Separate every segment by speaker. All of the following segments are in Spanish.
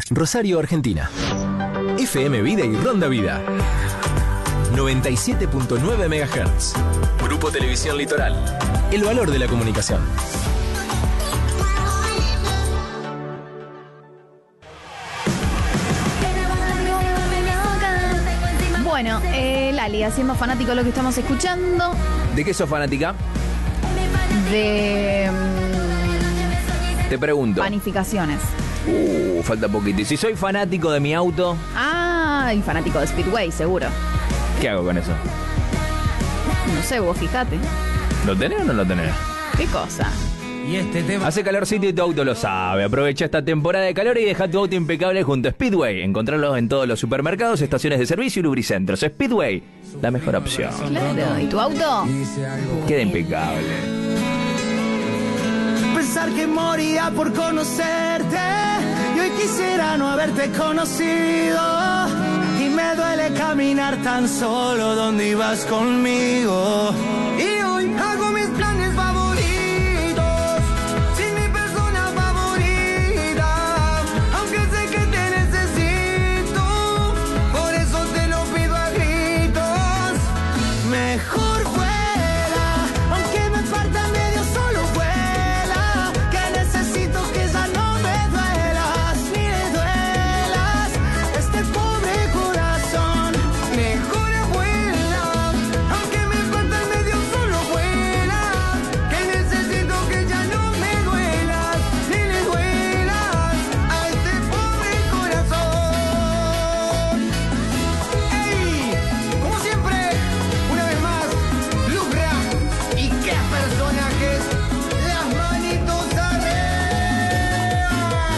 Speaker 1: Rosario, Argentina. FM Vida y Ronda Vida. 97.9 MHz. Grupo Televisión Litoral. El valor de la comunicación.
Speaker 2: Bueno, Lali, haciendo fanático de lo que estamos escuchando.
Speaker 3: ¿De qué sos fanática?
Speaker 2: De...
Speaker 3: Te pregunto.
Speaker 2: Panificaciones.
Speaker 3: Falta poquito. ¿Y si soy fanático de mi auto?
Speaker 2: Ah, y fanático de Speedway, seguro.
Speaker 3: ¿Qué hago con eso?
Speaker 2: No sé, vos fijate.
Speaker 3: ¿Lo tenés o no lo tenés?
Speaker 2: ¿Qué cosa?
Speaker 3: Hace calorcito y tu auto lo sabe. Aprovecha esta temporada de calor y deja tu auto impecable junto a Speedway. Encontrarlos en todos los supermercados, estaciones de servicio y lubricentros. Speedway, la mejor opción.
Speaker 2: Claro, ¿y tu auto?
Speaker 3: Queda impecable.
Speaker 4: Pensar que moría por conocerte y hoy quisiera no haberte conocido. Y me duele caminar tan solo donde ibas conmigo. Y hoy hago mis planes favoritos sin mi persona favorita, aunque sé que te necesito, por eso te lo pido a gritos. Mejor fuera, aunque me parta medio, solo vuela, que necesito que ya no me duelas ni le duelas este pobre corazón. Mejor vuela, aunque me falta el medio, solo vuela, que necesito que ya no me duelas ni le duelas a este pobre corazón. Ey, como siempre, una vez más, Lucra y qué personajes, las manitos arriba.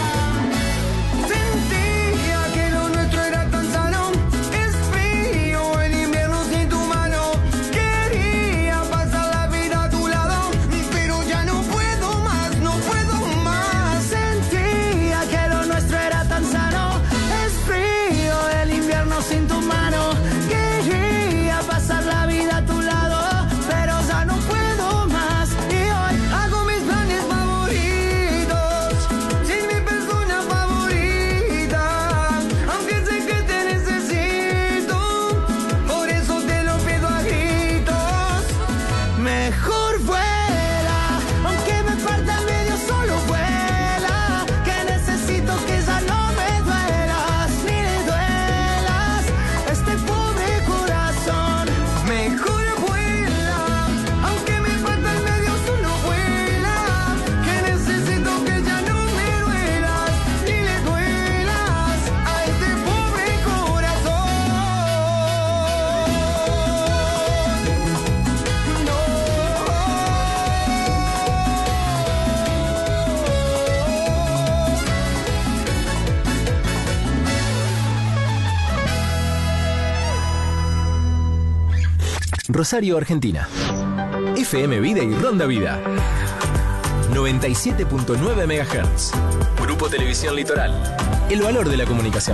Speaker 4: Sentía que lo nuestro era tan sano, es frío el invierno sin tu mano. Quería pasar la vida a tu lado, pero ya no puedo más, no puedo más. Sentía que lo nuestro era tan sano, es frío el invierno sin tu mano. Quería pasar la vida a tu lado, pero ya no puedo más. Y hoy hago mis planes favoritos sin mi persona favorita, aunque sé que te necesito, por eso te lo pido a gritos. Mejor vuela, aunque me parta el medio, solo vuela, que necesito que ya no me duelas ni le duelas este pobre corazón. Mejor vuela, aunque me falta el medio, solo vuela, que necesito que ya no me duelas ni le duelas a este pobre corazón.
Speaker 1: Rosario, Argentina. FM Vida y Ronda Vida. 97.9 MHz. Grupo Televisión Litoral. El valor de la comunicación.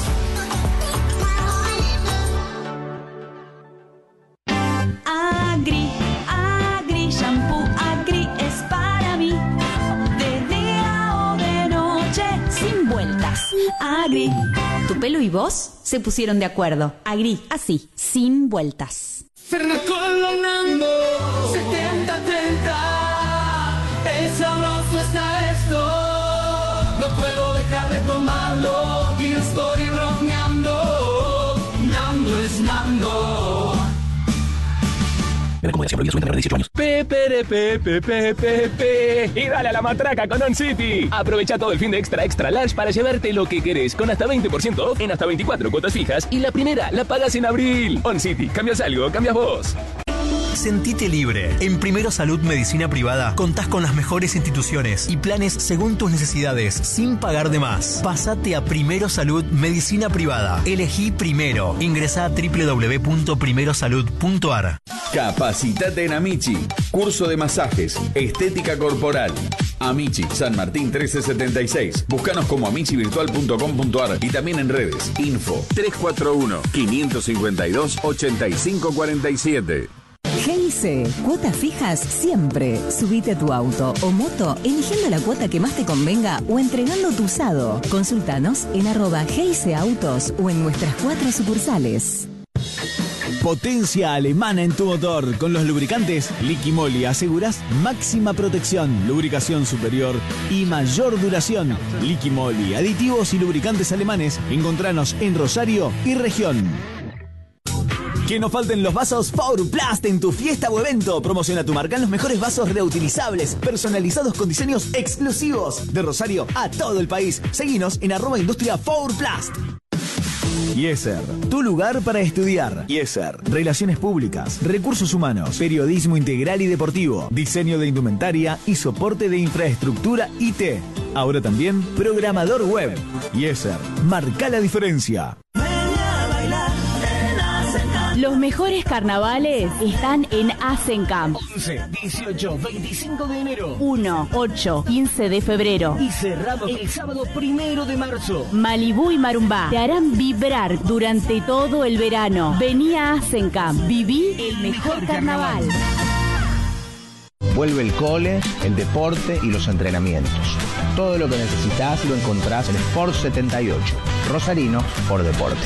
Speaker 5: Agri, shampoo, Agri es para mí. De día o de noche, sin vueltas. Agri. Tu pelo y vos se pusieron de acuerdo. Agri, así, sin vueltas.
Speaker 4: Colonando 70-30, es sabroso está esto, no puedo dejar de tomarlo y estoy bromeando, Nando es Nando.
Speaker 1: Recomendación prohibida, sujeto a 18 años.
Speaker 6: Pepe. Y dale a la matraca con On City. Aprovecha todo el fin de extra large para llevarte lo que querés con hasta 20% off en hasta 24 cuotas fijas y la primera la pagas en abril. On City, cambias algo, cambias vos.
Speaker 7: Sentite libre. En Primero Salud Medicina Privada contás con las mejores instituciones y planes según tus necesidades, sin pagar de más. Pasate a Primero Salud Medicina Privada. Elegí Primero. Ingresá a www.primerosalud.ar.
Speaker 8: Capacitate en Amici. Curso de masajes, estética corporal. Amici, San Martín 1376. Búscanos como amichivirtual.com.ar y también en redes. Info 341-552-8547.
Speaker 9: GIC, cuotas fijas siempre. Subite a tu auto o moto eligiendo la cuota que más te convenga o entregando tu usado. Consultanos en @GICautos o en nuestras 4 sucursales.
Speaker 10: Potencia alemana en tu motor. Con los lubricantes Liqui Moly aseguras máxima protección, lubricación superior y mayor duración. Liqui Moly, aditivos y lubricantes alemanes. Encontranos en Rosario y región. Que no falten los vasos Fourplast en tu fiesta o evento. Promociona tu marca en los mejores vasos reutilizables, personalizados con diseños exclusivos. De Rosario a todo el país. Seguinos en @industria Fourplast. IESER, tu lugar para estudiar. IESER, Relaciones Públicas, Recursos Humanos, Periodismo Integral y Deportivo, Diseño de Indumentaria y Soporte de Infraestructura IT. Ahora también Programador Web. IESER, marca la diferencia.
Speaker 5: Los mejores carnavales están en Asencamp.
Speaker 10: 11, 18, 25 de enero.
Speaker 5: 1, 8, 15 de febrero.
Speaker 10: Y cerrado el sábado 1 de marzo.
Speaker 5: Malibú y Marumbá te harán vibrar durante todo el verano. Vení a Asencamp. Viví el mejor carnaval.
Speaker 11: Vuelve el cole, el deporte y los entrenamientos. Todo lo que necesitas lo encontrás en Sport 78. Rosarino por deporte.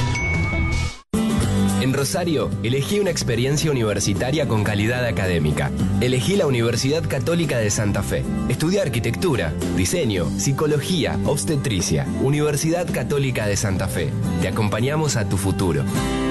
Speaker 1: En Rosario, elegí una experiencia universitaria con calidad académica. Elegí la Universidad Católica de Santa Fe. Estudié arquitectura, diseño, psicología, obstetricia. Universidad Católica de Santa Fe. Te acompañamos a tu futuro.